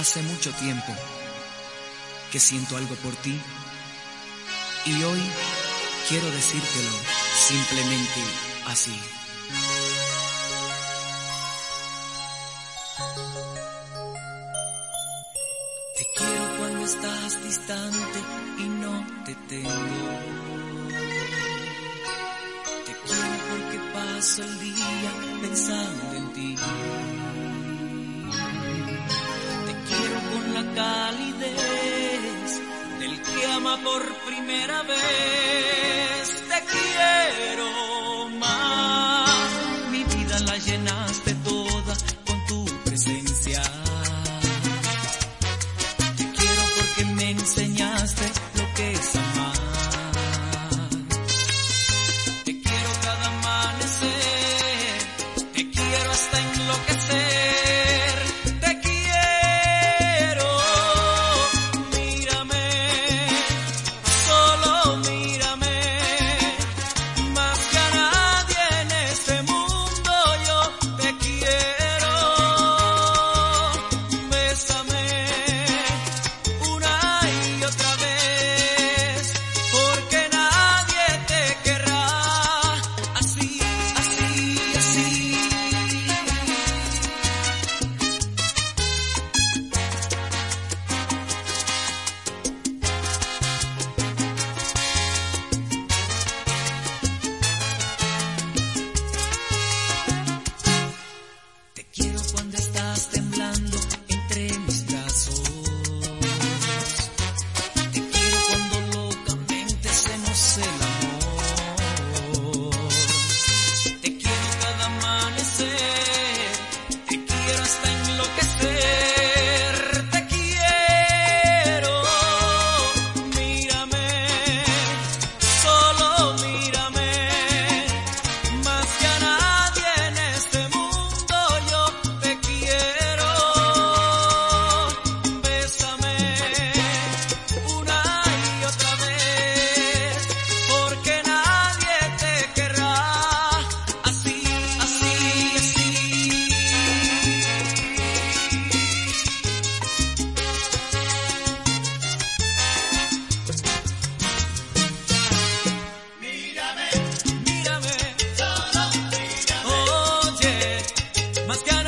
Hace mucho tiempo que siento algo por ti y hoy quiero decírtelo simplemente así. Te quiero cuando estás distante y no te tengo. Te quiero porque paso el día pensando en ti. La calidez del que ama por primera vez. Te quiero más, mi vida la llenaste toda con tu presencia. Te quiero porque me enseñaste lo que es amar. Te quiero cada amanecer, te quiero hasta enloquecer. Más que